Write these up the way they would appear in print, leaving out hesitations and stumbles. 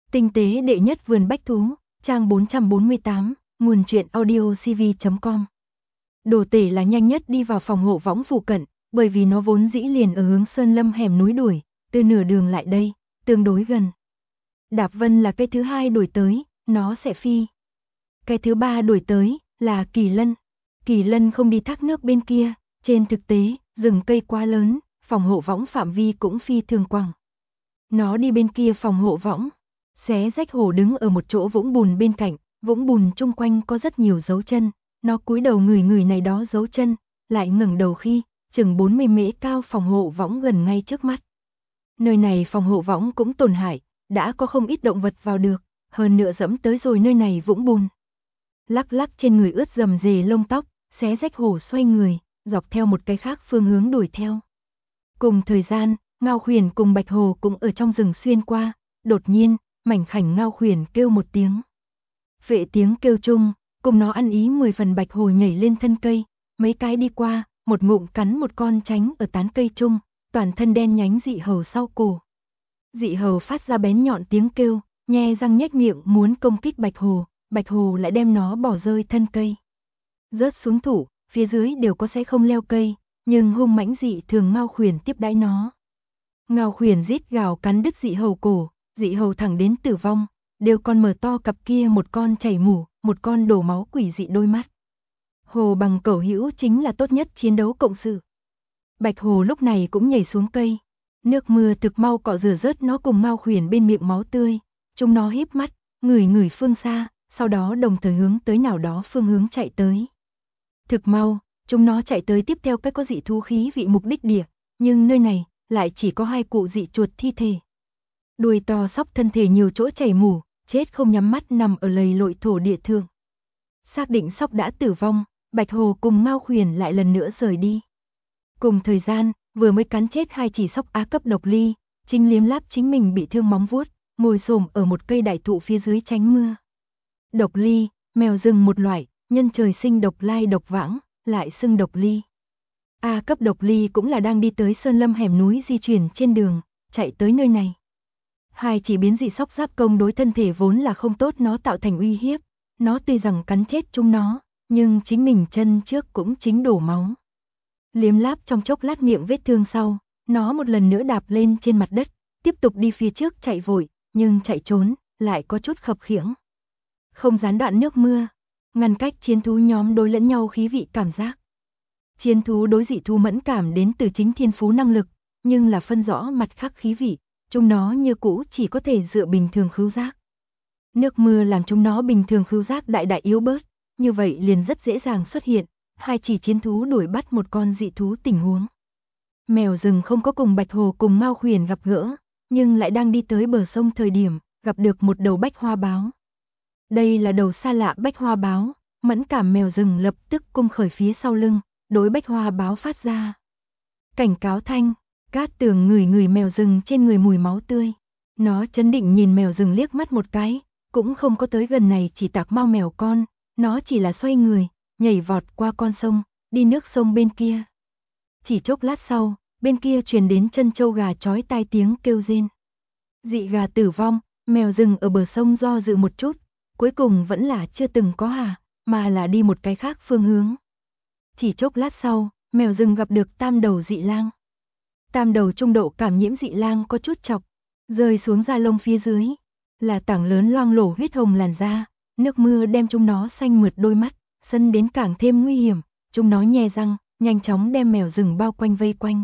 Tinh tế đệ nhất vườn bách thú, trang 448, nguồn truyện audiocv.com. Đồ Tể là nhanh nhất đi vào phòng hộ võng phụ cận, bởi vì nó vốn dĩ liền ở hướng sơn lâm hẻm núi đuổi, từ nửa đường lại đây, tương đối gần. Đạp Vân là cái thứ hai đuổi tới, nó sẽ phi. Cái thứ ba đuổi tới, là Kỳ Lân. Kỳ Lân không đi thác nước bên kia, trên thực tế, rừng cây quá lớn, phòng hộ võng phạm vi cũng phi thường quảng. Nó đi bên kia phòng hộ võng. Xé rách hổ đứng ở một chỗ vũng bùn bên cạnh, vũng bùn chung quanh có rất nhiều dấu chân, nó cúi đầu ngửi này đó dấu chân, lại ngẩng đầu khi, chừng 40 mễ cao phòng hộ võng gần ngay trước mắt. Nơi này phòng hộ võng cũng tổn hại, đã có không ít động vật vào được, hơn nữa dẫm tới rồi nơi này vũng bùn. Lắc lắc trên người ướt rầm rề lông tóc, xé rách hổ xoay người, dọc theo một cái khác phương hướng đuổi theo. Cùng thời gian, Ngao Khuyển cùng Bạch Hồ cũng ở trong rừng xuyên qua, đột nhiên, mảnh khảnh Ngao Khuyển kêu một tiếng. Vệ tiếng kêu chung, cùng nó ăn ý 10 phần. Bạch Hồ nhảy lên thân cây, mấy cái đi qua, một ngụm cắn một con tránh ở tán cây chung, toàn thân đen nhánh dị hầu sau cổ. Dị hầu phát ra bén nhọn tiếng kêu, nhe răng nhếch miệng muốn công kích Bạch Hồ lại đem nó bỏ rơi thân cây. Rớt xuống thủ, phía dưới đều có sẽ không leo cây, nhưng hung mãnh dị thường Ngao Khuyển tiếp đãi nó. Ngao Khuyển rít gào cắn đứt dị hầu cổ, dị hầu thẳng đến tử vong, đều còn mở to cặp kia, một con chảy mủ, một con đổ máu quỷ dị đôi mắt. Hồ bằng cẩu hữu chính là tốt nhất chiến đấu cộng sự. Bạch Hồ lúc này cũng nhảy xuống cây, nước mưa thực mau cọ rửa rớt nó cùng Ngao Khuyển bên miệng máu tươi, chúng nó híp mắt, ngửi phương xa, sau đó đồng thời hướng tới nào đó phương hướng chạy tới. Thực mau, chúng nó chạy tới tiếp theo cái có dị thú khí vị mục đích địa, nhưng nơi này lại chỉ có hai cụ dị chuột thi thể. Đuôi to sóc thân thể nhiều chỗ chảy mủ, chết không nhắm mắt nằm ở lầy lội thổ địa thượng. Xác định sóc đã tử vong, Bạch Hồ cùng Ngao Khuyển lại lần nữa rời đi. Cùng thời gian, vừa mới cắn chết hai chỉ sóc Á cấp Độc Ly, chính liếm láp chính mình bị thương móng vuốt, ngồi xổm ở một cây đại thụ phía dưới tránh mưa. Độc Ly, mèo rừng một loại, nhân trời sinh độc lai độc vãng, lại xưng Độc Ly. A cấp Độc Ly cũng là đang đi tới sơn lâm hẻm núi di chuyển trên đường, chạy tới nơi này. Hai chỉ biến dị sóc giáp công đối thân thể vốn là không tốt nó tạo thành uy hiếp, nó tuy rằng cắn chết chúng nó, nhưng chính mình chân trước cũng chính đổ máu. Liếm láp trong chốc lát miệng vết thương sau, nó một lần nữa đạp lên trên mặt đất, tiếp tục đi phía trước chạy vội, nhưng chạy trốn, lại có chút khập khiễng. Không gián đoạn nước mưa, ngăn cách chiến thú nhóm đối lẫn nhau khí vị cảm giác. Chiến thú đối dị thú mẫn cảm đến từ chính thiên phú năng lực, nhưng là phân rõ mặt khác khí vị, chúng nó như cũ chỉ có thể dựa bình thường khứu giác. Nước mưa làm chúng nó bình thường khứu giác đại đại yếu bớt, như vậy liền rất dễ dàng xuất hiện hai chỉ chiến thú đuổi bắt một con dị thú tình huống. Mèo rừng không có cùng Bạch Hồ cùng Ngao Khuyển gặp gỡ, nhưng lại đang đi tới bờ sông thời điểm, gặp được một đầu bách hoa báo. Đây là đầu xa lạ bách hoa báo, mẫn cảm mèo rừng lập tức cung khởi phía sau lưng, đối bách hoa báo phát ra cảnh cáo thanh. Cát Tường ngửi mèo rừng trên người mùi máu tươi. Nó chấn định nhìn mèo rừng liếc mắt một cái, cũng không có tới gần này chỉ tạc mau mèo con, nó chỉ là xoay người, nhảy vọt qua con sông, đi nước sông bên kia. Chỉ chốc lát sau, bên kia truyền đến chân trâu gà chói tai tiếng kêu rên. Dị gà tử vong, mèo rừng ở bờ sông do dự một chút, cuối cùng vẫn là chưa từng có hà, mà là đi một cái khác phương hướng. Chỉ chốc lát sau, mèo rừng gặp được tam đầu dị lang. Tam đầu trung độ cảm nhiễm dị lang có chút chọc, rơi xuống da lông phía dưới, là tảng lớn loang lổ huyết hồng làn da, nước mưa đem chúng nó xanh mượt đôi mắt, sân đến càng thêm nguy hiểm, chúng nó nhe răng, nhanh chóng đem mèo rừng bao quanh vây quanh.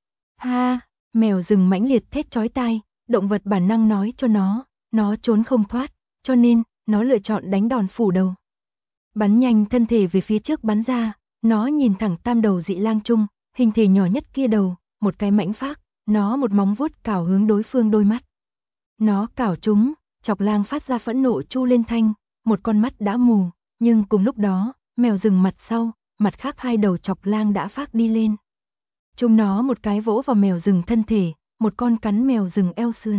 Ha, mèo rừng mãnh liệt thét chói tai, động vật bản năng nói cho nó trốn không thoát, cho nên, nó lựa chọn đánh đòn phủ đầu. Bắn nhanh thân thể về phía trước bắn ra, nó nhìn thẳng tam đầu dị lang chung, hình thể nhỏ nhất kia đầu, một cái mãnh phác, nó một móng vuốt cào hướng đối phương đôi mắt. Nó cào chúng, chọc lang phát ra phẫn nộ chu lên thanh, một con mắt đã mù, nhưng cùng lúc đó, mèo rừng mặt sau, mặt khác hai đầu chọc lang đã phát đi lên. Chúng nó một cái vỗ vào mèo rừng thân thể, một con cắn mèo rừng eo sườn.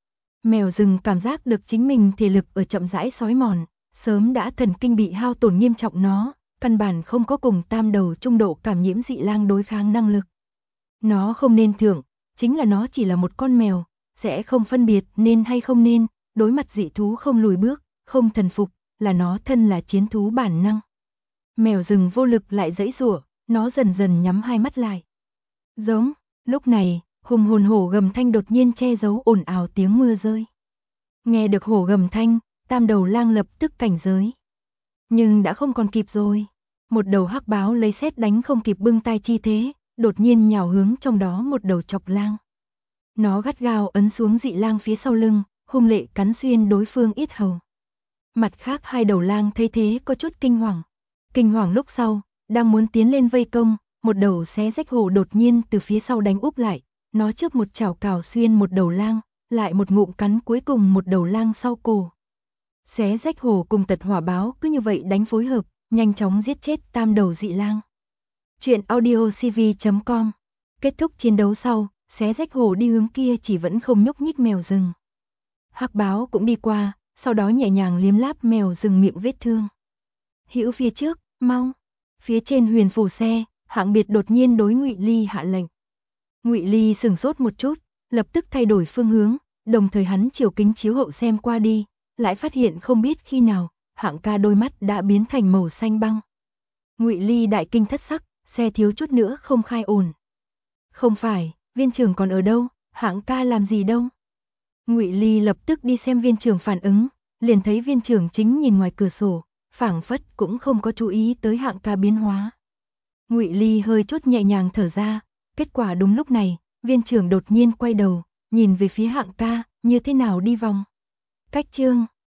Mèo rừng cảm giác được chính mình thể lực ở chậm rãi xói mòn, sớm đã thần kinh bị hao tổn nghiêm trọng nó, căn bản không có cùng tam đầu trung độ cảm nhiễm dị lang đối kháng năng lực. Nó không nên thưởng, chính là nó chỉ là một con mèo, sẽ không phân biệt nên hay không nên, đối mặt dị thú không lùi bước, không thần phục, là nó thân là chiến thú bản năng. Mèo rừng vô lực lại giãy giụa, nó dần dần nhắm hai mắt lại. Giống, lúc này, hùng hồn hổ gầm thanh đột nhiên che giấu ồn ào tiếng mưa rơi. Nghe được hổ gầm thanh, Tam đầu lang lập tức cảnh giới. Nhưng đã không còn kịp rồi. Một đầu hắc báo lấy sét đánh không kịp bưng tay chi thế, đột nhiên nhào hướng trong đó một đầu chọc lang. Nó gắt gao ấn xuống dị lang phía sau lưng, hung lệ cắn xuyên đối phương yết hầu. Mặt khác hai đầu lang thấy thế có chút kinh hoàng. Kinh hoàng lúc sau, đang muốn tiến lên vây công, một đầu xé rách hổ đột nhiên từ phía sau đánh úp lại. Nó chớp một chảo cào xuyên một đầu lang, lại một ngụm cắn cuối cùng một đầu lang sau cổ. Xé rách hổ cùng tật hỏa báo cứ như vậy đánh phối hợp, nhanh chóng giết chết tam đầu dị lang. Chuyện audio cv.com. Kết thúc chiến đấu sau, xé rách hổ đi hướng kia chỉ vẫn không nhúc nhích mèo rừng. Hắc báo cũng đi qua, sau đó nhẹ nhàng liếm láp mèo rừng miệng vết thương. Hữu phía trước, mau. Phía trên huyền phù xe, Hạng Biệt đột nhiên đối Ngụy Ly hạ lệnh. Ngụy Ly sừng sốt một chút, lập tức thay đổi phương hướng, đồng thời hắn chiều kính chiếu hậu xem qua đi, lại phát hiện không biết khi nào, Hạng ca đôi mắt đã biến thành màu xanh băng. Ngụy Ly đại kinh thất sắc, xe thiếu chút nữa không khai ổn. Không phải, viên trưởng còn ở đâu, Hạng ca làm gì đâu? Ngụy Ly lập tức đi xem viên trưởng phản ứng, liền thấy viên trưởng chính nhìn ngoài cửa sổ, phảng phất cũng không có chú ý tới Hạng ca biến hóa. Ngụy Ly hơi chút nhẹ nhàng thở ra, kết quả đúng lúc này, viên trưởng đột nhiên quay đầu, nhìn về phía Hạng ca, như thế nào đi vòng. Cách chương